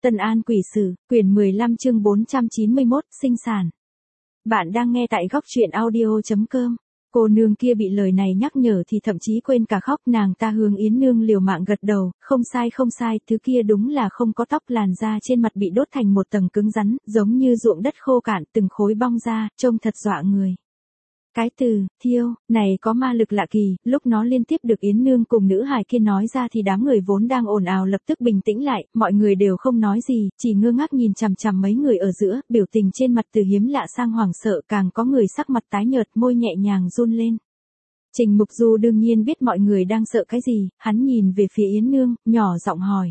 Tân An Quỷ Sử, quyển 15 chương 491, sinh sản. Bạn đang nghe tại góc truyện audio.com. Cô nương kia bị lời này nhắc nhở thì thậm chí quên cả khóc, nàng ta hướng Yến Nương liều mạng gật đầu, không sai, thứ kia đúng là không có tóc, làn da trên mặt bị đốt thành một tầng cứng rắn, giống như ruộng đất khô cạn, từng khối bong ra, trông thật dọa người. Cái từ, thiêu, này có ma lực lạ kỳ, lúc nó liên tiếp được Yến Nương cùng nữ hài kia nói ra thì đám người vốn đang ồn ào lập tức bình tĩnh lại, mọi người đều không nói gì, chỉ ngơ ngác nhìn chằm chằm mấy người ở giữa, biểu tình trên mặt từ hiếm lạ sang hoảng sợ, càng có người sắc mặt tái nhợt, môi nhẹ nhàng run lên. Trình Mục Du đương nhiên biết mọi người đang sợ cái gì, hắn nhìn về phía Yến Nương, nhỏ giọng hỏi.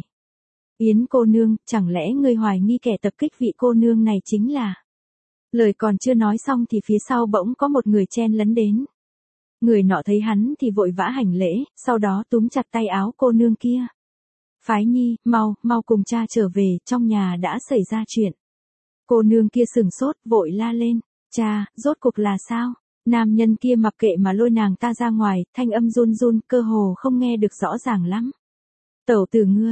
Yến cô nương, chẳng lẽ ngươi hoài nghi kẻ tập kích vị cô nương này chính là... Lời còn chưa nói xong thì phía sau bỗng có một người chen lấn đến. Người nọ thấy hắn thì vội vã hành lễ, sau đó túm chặt tay áo cô nương kia. Phái Nhi, mau cùng cha trở về, trong nhà đã xảy ra chuyện. Cô nương kia sừng sốt, vội la lên. Cha, rốt cuộc là sao? Nam nhân kia mặc kệ mà lôi nàng ta ra ngoài, thanh âm run run, cơ hồ không nghe được rõ ràng lắm. Tẩu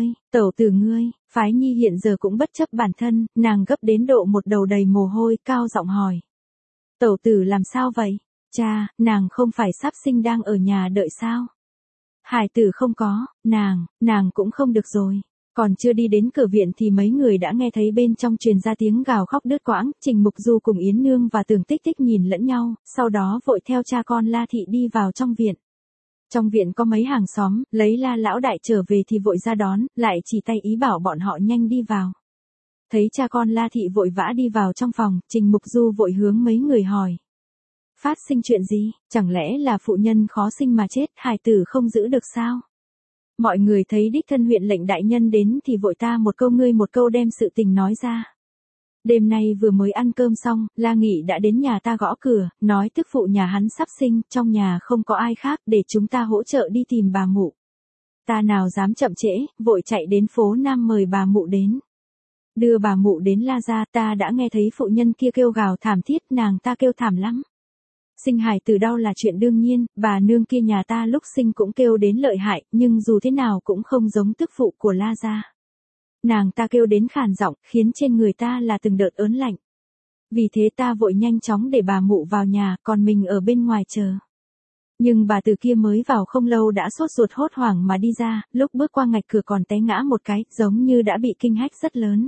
tử ngươi, Phái Nhi hiện giờ cũng bất chấp bản thân, nàng gấp đến độ một đầu đầy mồ hôi, cao giọng hỏi. Tẩu tử làm sao vậy? Cha, nàng không phải sắp sinh đang ở nhà đợi sao? Hải tử không có, nàng cũng không được rồi. Còn chưa đi đến cửa viện thì mấy người đã nghe thấy bên trong truyền ra tiếng gào khóc đứt quãng, Trình Mục Du cùng Yến Nương và Tường Tích Tích nhìn lẫn nhau, sau đó vội theo cha con La Thị đi vào trong viện. Trong viện có mấy hàng xóm, lấy La lão đại trở về thì vội ra đón, lại chỉ tay ý bảo bọn họ nhanh đi vào. Thấy cha con La Thị vội vã đi vào trong phòng, Trình Mục Du vội hướng mấy người hỏi. Phát sinh chuyện gì, chẳng lẽ là phụ nhân khó sinh mà chết, hài tử không giữ được sao? Mọi người thấy đích thân huyện lệnh đại nhân đến thì vội ta một câu ngươi một câu đem sự tình nói ra. Đêm nay vừa mới ăn cơm xong, La Nghị đã đến nhà ta gõ cửa, nói tức phụ nhà hắn sắp sinh, trong nhà không có ai khác để chúng ta hỗ trợ đi tìm bà mụ. Ta nào dám chậm trễ, vội chạy đến phố Nam mời bà mụ đến. Đưa bà mụ đến La gia, ta đã nghe thấy phụ nhân kia kêu gào thảm thiết, nàng ta kêu thảm lắm. Sinh hài tử đau là chuyện đương nhiên, bà nương kia nhà ta lúc sinh cũng kêu đến lợi hại, nhưng dù thế nào cũng không giống tức phụ của La gia. Nàng ta kêu đến khàn giọng, khiến trên người ta là từng đợt ớn lạnh. Vì thế ta vội nhanh chóng để bà mụ vào nhà, còn mình ở bên ngoài chờ. Nhưng bà từ kia mới vào không lâu đã sốt ruột hốt hoảng mà đi ra, lúc bước qua ngạch cửa còn té ngã một cái, giống như đã bị kinh hách rất lớn.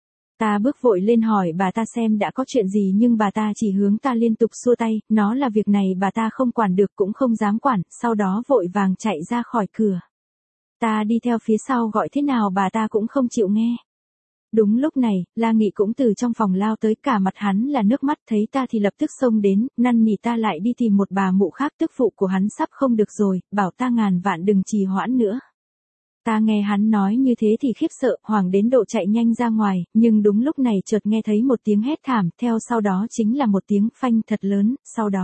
Ta bước vội lên hỏi bà ta xem đã có chuyện gì nhưng bà ta chỉ hướng ta liên tục xua tay, nó là việc này bà ta không quản được cũng không dám quản, sau đó vội vàng chạy ra khỏi cửa. Ta đi theo phía sau gọi thế nào bà ta cũng không chịu nghe. Đúng lúc này, La Nghị cũng từ trong phòng lao tới, cả mặt hắn là nước mắt, thấy ta thì lập tức xông đến, năn nỉ ta lại đi tìm một bà mụ khác, tức phụ của hắn sắp không được rồi, bảo ta ngàn vạn đừng trì hoãn nữa. Ta nghe hắn nói như thế thì khiếp sợ, hoảng đến độ chạy nhanh ra ngoài, nhưng đúng lúc này chợt nghe thấy một tiếng hét thảm, theo sau đó chính là một tiếng phanh thật lớn,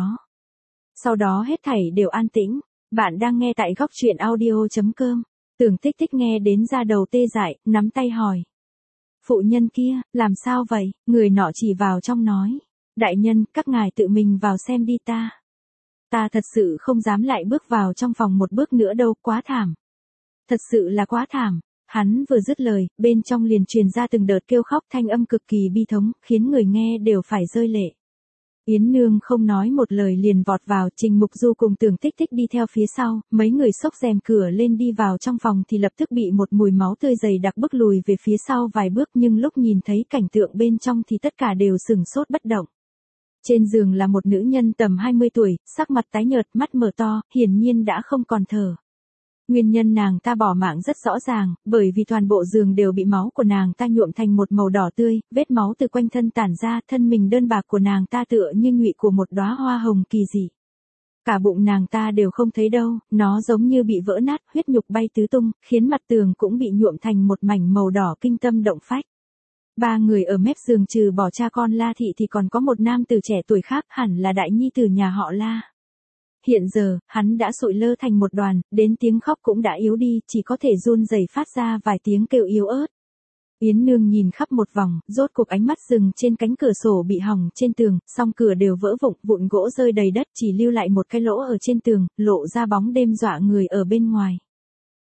sau đó hết thảy đều an tĩnh. Bạn đang nghe tại góc truyện audio.com. Tưởng Tích Tích nghe đến da đầu tê dại, nắm tay hỏi. Phụ nhân kia, làm sao vậy? Người nọ chỉ vào trong nói. Đại nhân, các ngài tự mình vào xem đi ta. Ta thật sự không dám lại bước vào trong phòng một bước nữa đâu, quá thảm. Thật sự là quá thảm. Hắn vừa dứt lời, bên trong liền truyền ra từng đợt kêu khóc, thanh âm cực kỳ bi thống, khiến người nghe đều phải rơi lệ. Yến Nương không nói một lời liền vọt vào, Trình Mục Du cùng Tưởng Tích Tích đi theo phía sau, mấy người xốc rèm cửa lên đi vào trong phòng thì lập tức bị một mùi máu tươi dày đặc bức lùi về phía sau vài bước, nhưng lúc nhìn thấy cảnh tượng bên trong thì tất cả đều sừng sốt bất động. Trên giường là một nữ nhân tầm 20 tuổi, sắc mặt tái nhợt, mắt mở to, hiển nhiên đã không còn thở. Nguyên nhân nàng ta bỏ mạng rất rõ ràng, bởi vì toàn bộ giường đều bị máu của nàng ta nhuộm thành một màu đỏ tươi, vết máu từ quanh thân tản ra, thân mình đơn bạc của nàng ta tựa như nhụy của một đóa hoa hồng kỳ dị. Cả bụng nàng ta đều không thấy đâu, nó giống như bị vỡ nát, huyết nhục bay tứ tung, khiến mặt tường cũng bị nhuộm thành một mảnh màu đỏ kinh tâm động phách. Ba người ở mép giường trừ bỏ cha con La Thị thì còn có một nam tử trẻ tuổi khác, hẳn là đại nhi tử nhà họ La. Hiện giờ, hắn đã sụi lơ thành một đoàn, đến tiếng khóc cũng đã yếu đi, chỉ có thể run rẩy phát ra vài tiếng kêu yếu ớt. Yến Nương nhìn khắp một vòng, rốt cuộc ánh mắt dừng trên cánh cửa sổ bị hỏng trên tường, song cửa đều vỡ vụn, vụn gỗ rơi đầy đất, chỉ lưu lại một cái lỗ ở trên tường, lộ ra bóng đêm dọa người ở bên ngoài.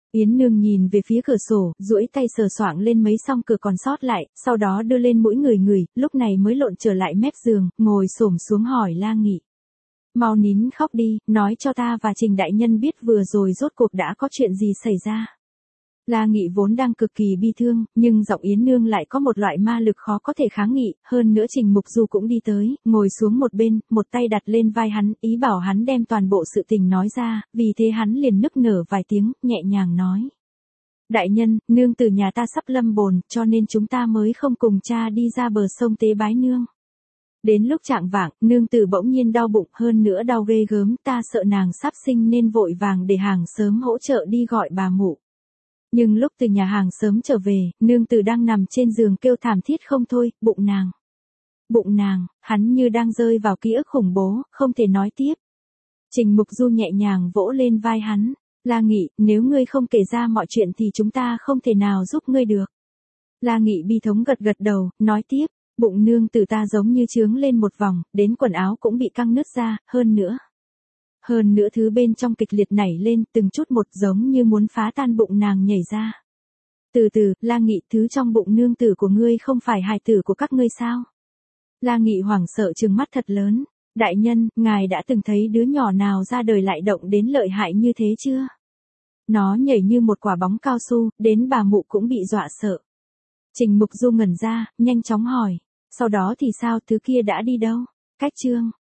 Yến Nương nhìn về phía cửa sổ, duỗi tay sờ soạng lên mấy song cửa còn sót lại, sau đó đưa lên mũi người, lúc này mới lộn trở lại mép giường, ngồi xổm xuống hỏi La Nghị. Mau nín khóc đi, nói cho ta và Trình đại nhân biết vừa rồi rốt cuộc đã có chuyện gì xảy ra. La Nghị vốn đang cực kỳ bi thương, nhưng giọng Yến Nương lại có một loại ma lực khó có thể kháng nghị, hơn nữa Trình Mục Du cũng đi tới, ngồi xuống một bên, một tay đặt lên vai hắn, ý bảo hắn đem toàn bộ sự tình nói ra, vì thế hắn liền nức nở vài tiếng, nhẹ nhàng nói. Đại nhân, nương từ nhà ta sắp lâm bồn, cho nên chúng ta mới không cùng cha đi ra bờ sông tế bái nương. Đến lúc trạng vạng, nương tử bỗng nhiên đau bụng, hơn nữa đau ghê gớm, ta sợ nàng sắp sinh nên vội vàng để hàng sớm hỗ trợ đi gọi bà mụ. Nhưng lúc từ nhà hàng sớm trở về, nương tử đang nằm trên giường kêu thảm thiết không thôi, bụng nàng. Bụng nàng, hắn như đang rơi vào ký ức khủng bố, không thể nói tiếp. Trình Mục Du nhẹ nhàng vỗ lên vai hắn, La Nghị, nếu ngươi không kể ra mọi chuyện thì chúng ta không thể nào giúp ngươi được. La Nghị bi thống gật gật đầu, nói tiếp, bụng nương tử ta giống như trướng lên một vòng, đến quần áo cũng bị căng nứt ra, hơn nữa thứ bên trong kịch liệt nảy lên, từng chút một giống như muốn phá tan bụng nàng nhảy ra. Từ từ, La Nghị, thứ trong bụng nương tử của ngươi không phải hài tử của các ngươi sao? La Nghị hoảng sợ trừng mắt thật lớn, đại nhân, ngài đã từng thấy đứa nhỏ nào ra đời lại động đến lợi hại như thế chưa? Nó nhảy như một quả bóng cao su, đến bà mụ cũng bị dọa sợ. Trình Mục Du ngẩn ra, nhanh chóng hỏi, sau đó thì sao, thứ kia đã đi đâu? Cách chương